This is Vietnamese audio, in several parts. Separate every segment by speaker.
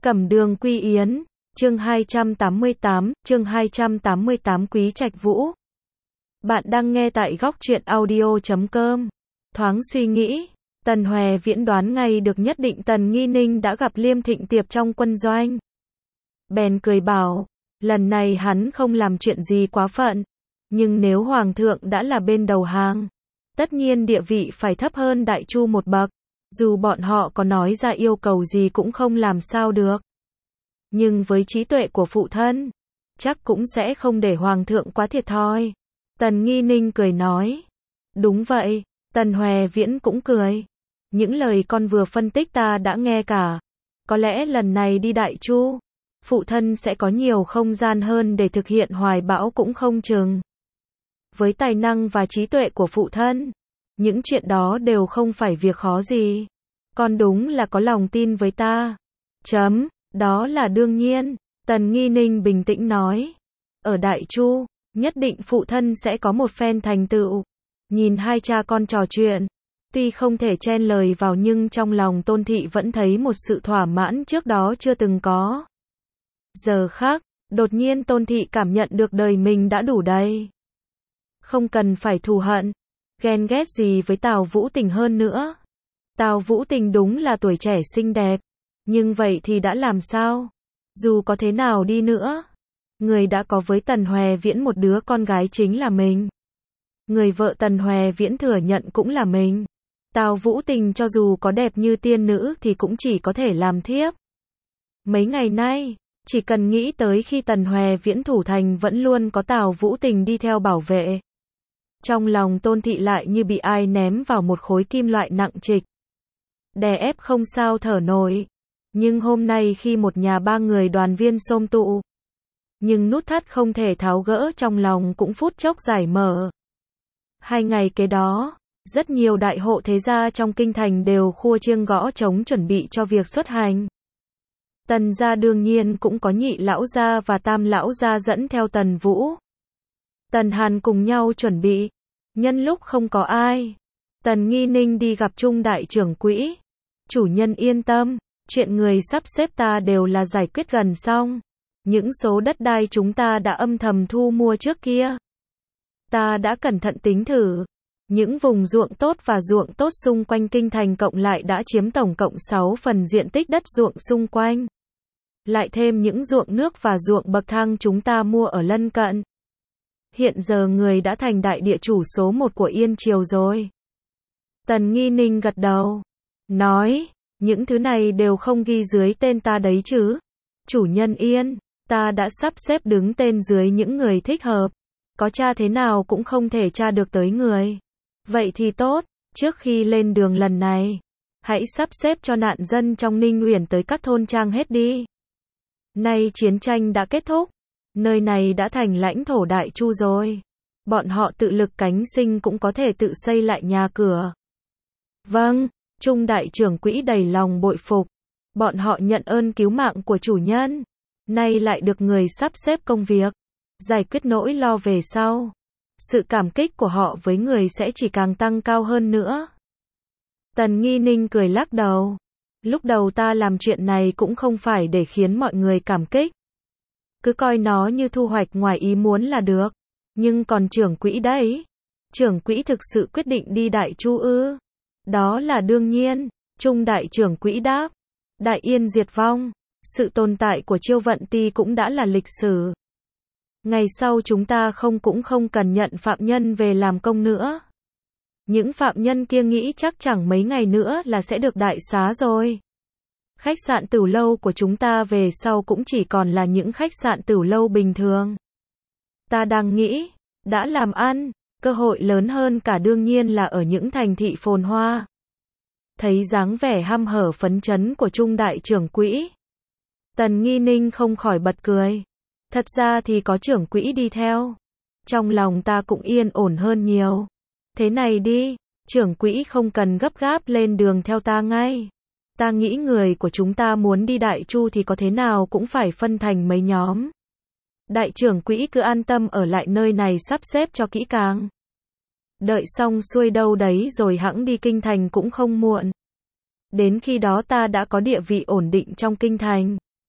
Speaker 1: Cẩm Đường Quy Yến, chương 288, Quý Trạch Vũ. Bạn đang nghe tại góc truyện audio.com. Thoáng suy nghĩ, Tần Hoè Viễn đoán ngay được nhất định Tần Nghi Ninh đã gặp Liêm Thịnh Tiệp trong quân doanh. Bèn cười bảo, lần này hắn không làm chuyện gì quá phận, nhưng nếu Hoàng thượng đã là bên đầu hàng, tất nhiên địa vị phải thấp hơn Đại Chu một bậc. Dù bọn họ có nói ra yêu cầu gì cũng không làm sao được. Nhưng với trí tuệ của phụ thân, chắc cũng sẽ không để Hoàng thượng quá thiệt thòi. Tần Nghi Ninh cười nói. Đúng vậy, Tần Hoè Viễn cũng cười. Những lời con vừa phân tích ta đã nghe cả. Có lẽ lần này đi Đại Chu, phụ thân sẽ có nhiều không gian hơn để thực hiện hoài bão cũng không chừng. Với tài năng và trí tuệ của phụ thân, những chuyện đó đều không phải việc khó gì. Con đúng là có lòng tin với ta. Đó là đương nhiên, Tần Nghi Ninh bình tĩnh nói. Ở Đại Chu, nhất định phụ thân sẽ có một phen thành tựu. Nhìn hai cha con trò chuyện, tuy không thể chen lời vào nhưng trong lòng Tôn Thị vẫn thấy một sự thỏa mãn trước đó chưa từng có. Giờ khác, đột nhiên Tôn Thị cảm nhận được đời mình đã đủ đầy. Không cần phải thù hận, ghen ghét gì với Tào Vũ Tình hơn nữa. Tào Vũ Tình đúng là tuổi trẻ xinh đẹp, nhưng vậy thì đã làm sao? Dù có thế nào đi nữa, người đã có với Tần Hoè Viễn một đứa con gái chính là mình. Người vợ Tần Hoè Viễn thừa nhận cũng là mình. Tào Vũ Tình cho dù có đẹp như tiên nữ thì cũng chỉ có thể làm thiếp. Mấy ngày nay, chỉ cần nghĩ tới khi Tần Hoè Viễn thủ thành vẫn luôn có Tào Vũ Tình đi theo bảo vệ. Trong lòng Tôn Thị lại như bị ai ném vào một khối kim loại nặng trịch. Đè ép không sao thở nổi. Nhưng hôm nay khi một nhà ba người đoàn viên xôm tụ, nhưng nút thắt không thể tháo gỡ trong lòng cũng phút chốc giải mở. 2 ngày kế đó, rất nhiều đại hộ thế gia trong kinh thành đều khua chiêng gõ trống chuẩn bị cho việc xuất hành. Tần gia đương nhiên cũng có Nhị lão gia và Tam lão gia dẫn theo Tần Vũ, Tần Hàn cùng nhau chuẩn bị. Nhân lúc không có ai, Tần Nghi Ninh đi gặp Trung đại trưởng quỹ. Chủ nhân yên tâm, chuyện người sắp xếp ta đều là giải quyết gần xong. Những số đất đai chúng ta đã âm thầm thu mua trước kia, ta đã cẩn thận tính thử. Những vùng ruộng tốt và ruộng tốt xung quanh kinh thành cộng lại đã chiếm tổng cộng 6 phần diện tích đất ruộng xung quanh. Lại thêm những ruộng nước và ruộng bậc thang chúng ta mua ở lân cận. Hiện giờ người đã thành đại địa chủ số 1 của Yên Triều rồi. Tần Nghi Ninh gật đầu, nói, những thứ này đều không ghi dưới tên ta đấy chứ. Chủ nhân yên, ta đã sắp xếp đứng tên dưới những người thích hợp. Có tra thế nào cũng không thể tra được tới người. Vậy thì tốt, trước khi lên đường lần này, hãy sắp xếp cho nạn dân trong Ninh Uyển tới các thôn trang hết đi. Nay chiến tranh đã kết thúc, nơi này đã thành lãnh thổ Đại Chu rồi. Bọn họ tự lực cánh sinh cũng có thể tự xây lại nhà cửa. Vâng, Trung đại trưởng quỹ đầy lòng bội phục. Bọn họ nhận ơn cứu mạng của chủ nhân, nay lại được người sắp xếp công việc, giải quyết nỗi lo về sau. Sự cảm kích của họ với người sẽ chỉ càng tăng cao hơn nữa. Tần Nghi Ninh cười lắc đầu. Lúc đầu ta làm chuyện này cũng không phải để khiến mọi người cảm kích. Cứ coi nó như thu hoạch ngoài ý muốn là được. Nhưng còn trưởng quỹ đấy. Trưởng quỹ thực sự quyết định đi Đại Chu ư? Đó là đương nhiên, Trung đại trưởng quỹ đáp. Đại Yên diệt vong, sự tồn tại của Chiêu Vận Ti cũng đã là lịch sử. Ngày sau chúng ta cũng không cần nhận phạm nhân về làm công nữa. Những phạm nhân kia nghĩ chắc chẳng mấy ngày nữa là sẽ được đại xá rồi. Khách sạn Tửu Lâu của chúng ta về sau cũng chỉ còn là những khách sạn Tửu Lâu bình thường. Ta đang nghĩ, đã làm ăn, cơ hội lớn hơn cả đương nhiên là ở những thành thị phồn hoa. Thấy dáng vẻ hăm hở phấn chấn của Trung đại trưởng quỹ, Tần Nghi Ninh không khỏi bật cười. Thật ra thì có trưởng quỹ đi theo, trong lòng ta cũng yên ổn hơn nhiều. Thế này đi, trưởng quỹ không cần gấp gáp lên đường theo ta ngay. Ta nghĩ người của chúng ta muốn đi Đại Chu thì có thế nào cũng phải phân thành mấy nhóm. Đại trưởng quỹ cứ an tâm ở lại nơi này sắp xếp cho kỹ càng. Đợi xong xuôi đâu đấy rồi hẵng đi kinh thành cũng không muộn. Đến khi đó ta đã có địa vị ổn định trong kinh thành,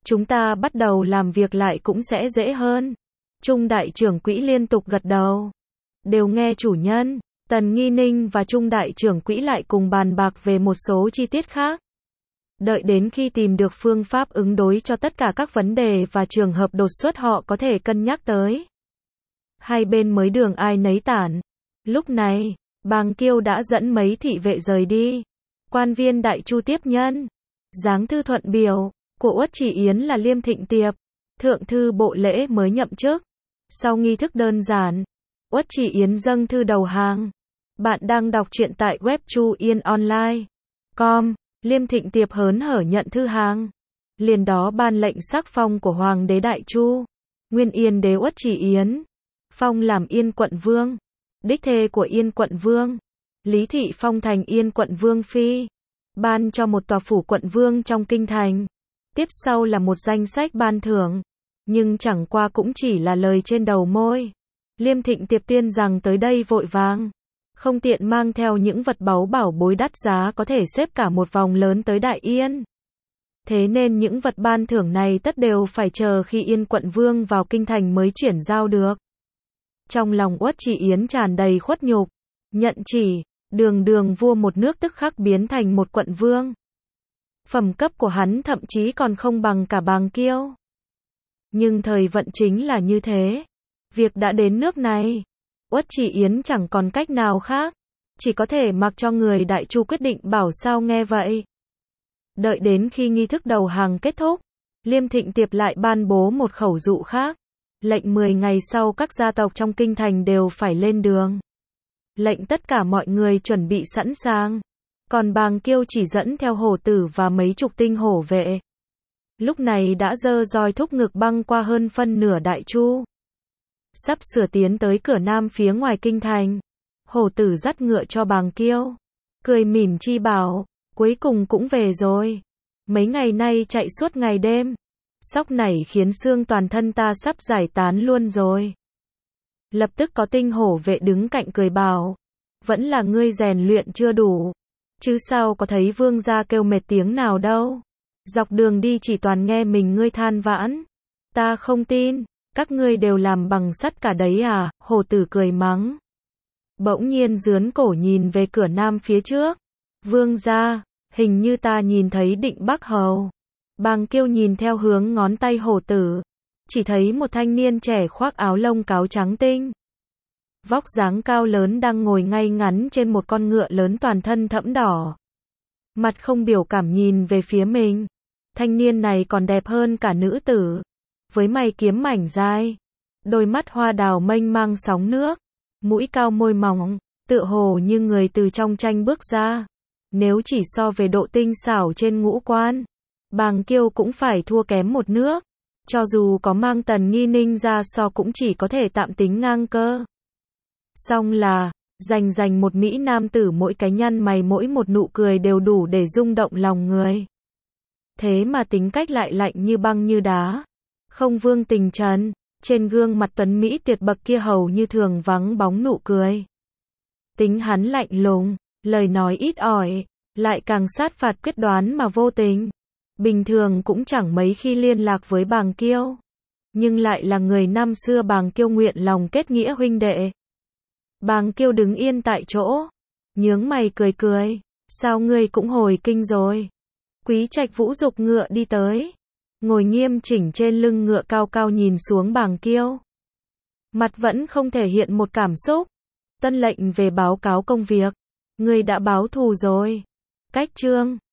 Speaker 1: chúng ta bắt đầu làm việc lại cũng sẽ dễ hơn. Trung đại trưởng quỹ liên tục gật đầu. Đều nghe chủ nhân. Tần Nghi Ninh và Trung đại trưởng quỹ lại cùng bàn bạc về một số chi tiết khác. Đợi đến khi tìm được phương pháp ứng đối cho tất cả các vấn đề và trường hợp đột xuất họ có thể cân nhắc tới. Hai bên mới đường ai nấy tản. Lúc này, Bàng Kiêu đã dẫn mấy thị vệ rời đi. Quan viên đại chu tiếp nhân. Giáng thư thuận biểu của Uất Chỉ Yến là Liêm Thịnh Tiệp, thượng thư bộ lễ mới nhậm chức. Sau nghi thức đơn giản, Uất Chỉ Yến dâng thư đầu hàng. Bạn đang đọc truyện tại web chuyenonline.com. Liêm Thịnh Tiệp hớn hở nhận thư hàng. Liền đó ban lệnh sắc phong của Hoàng đế Đại Chu, Nguyên Yên đế Uất Chỉ Yến. Phong làm Yên quận vương. Đích thê của Yên quận vương. Lý thị phong thành Yên quận vương phi. Ban cho một tòa phủ quận vương trong kinh thành. Tiếp sau là một danh sách ban thưởng. Nhưng chẳng qua cũng chỉ là lời trên đầu môi. Liêm Thịnh Tiệp tiên rằng tới đây vội vàng. Không tiện mang theo những vật báu bảo bối đắt giá có thể xếp cả một vòng lớn tới Đại Yên. Thế nên những vật ban thưởng này tất đều phải chờ khi Yên quận vương vào kinh thành mới chuyển giao được. Trong lòng Uất Chỉ Yến tràn đầy khuất nhục. Nhận chỉ, đường vua một nước tức khắc biến thành một quận vương. Phẩm cấp của hắn thậm chí còn không bằng cả Bàng Kiêu. Nhưng thời vận chính là như thế. Việc đã đến nước này, Uất Chỉ Yến chẳng còn cách nào khác. Chỉ có thể mặc cho người Đại Chu quyết định bảo sao nghe vậy. Đợi đến khi nghi thức đầu hàng kết thúc, Liêm Thịnh Tiệp lại ban bố một khẩu dụ khác. Lệnh 10 ngày sau các gia tộc trong kinh thành đều phải lên đường. Lệnh tất cả mọi người chuẩn bị sẵn sàng. Còn Bàng Kiêu chỉ dẫn theo hổ tử và mấy chục tinh hổ vệ. Lúc này đã giơ roi thúc ngực băng qua hơn phân nửa Đại Chu. Sắp sửa tiến tới cửa nam phía ngoài kinh thành. Hổ tử dắt ngựa cho Bàng Kiêu. Cười mỉm chi bảo, cuối cùng cũng về rồi. Mấy ngày nay chạy suốt ngày đêm. Sóc này khiến xương toàn thân ta sắp giải tán luôn rồi. Lập tức có tinh hổ vệ đứng cạnh cười bảo. Vẫn là ngươi rèn luyện chưa đủ. Chứ sao có thấy vương gia kêu mệt tiếng nào đâu. Dọc đường đi chỉ toàn nghe mình ngươi than vãn. Ta không tin, các ngươi đều làm bằng sắt cả đấy à, hổ tử cười mắng. Bỗng nhiên giướn cổ nhìn về cửa nam phía trước. Vương gia, hình như ta nhìn thấy Định Bắc Hầu. Bàng Kiêu nhìn theo hướng ngón tay hổ tử. Chỉ thấy một thanh niên trẻ khoác áo lông cáo trắng tinh. Vóc dáng cao lớn đang ngồi ngay ngắn trên một con ngựa lớn toàn thân thẫm đỏ. Mặt không biểu cảm nhìn về phía mình. Thanh niên này còn đẹp hơn cả nữ tử. Với mày kiếm mảnh dài. Đôi mắt hoa đào mênh mang sóng nước. Mũi cao môi mỏng. Tựa hồ như người từ trong tranh bước ra. Nếu chỉ so về độ tinh xảo trên ngũ quan, Bàng Kiêu cũng phải thua kém một nước. Cho dù có mang Tần Nghi Ninh ra so cũng chỉ có thể tạm tính ngang cơ. Song là, dành một mỹ nam tử mỗi cái nhăn mày mỗi một nụ cười đều đủ để rung động lòng người. Thế mà tính cách lại lạnh như băng như đá. Không vương tình trần, trên gương mặt tuấn mỹ tuyệt bậc kia hầu như thường vắng bóng nụ cười. Tính hắn lạnh lùng, lời nói ít ỏi, lại càng sát phạt quyết đoán mà vô tình. Bình thường cũng chẳng mấy khi liên lạc với Bàng Kiêu. Nhưng lại là người năm xưa Bàng Kiêu nguyện lòng kết nghĩa huynh đệ. Bàng Kiêu đứng yên tại chỗ. Nhướng mày cười. Sao ngươi cũng hồi kinh rồi? Quý Trạch Vũ dục ngựa đi tới. Ngồi nghiêm chỉnh trên lưng ngựa cao cao nhìn xuống Bàng Kiêu. Mặt vẫn không thể hiện một cảm xúc. Tân lệnh về báo cáo công việc. Ngươi đã báo thù rồi. Cách chương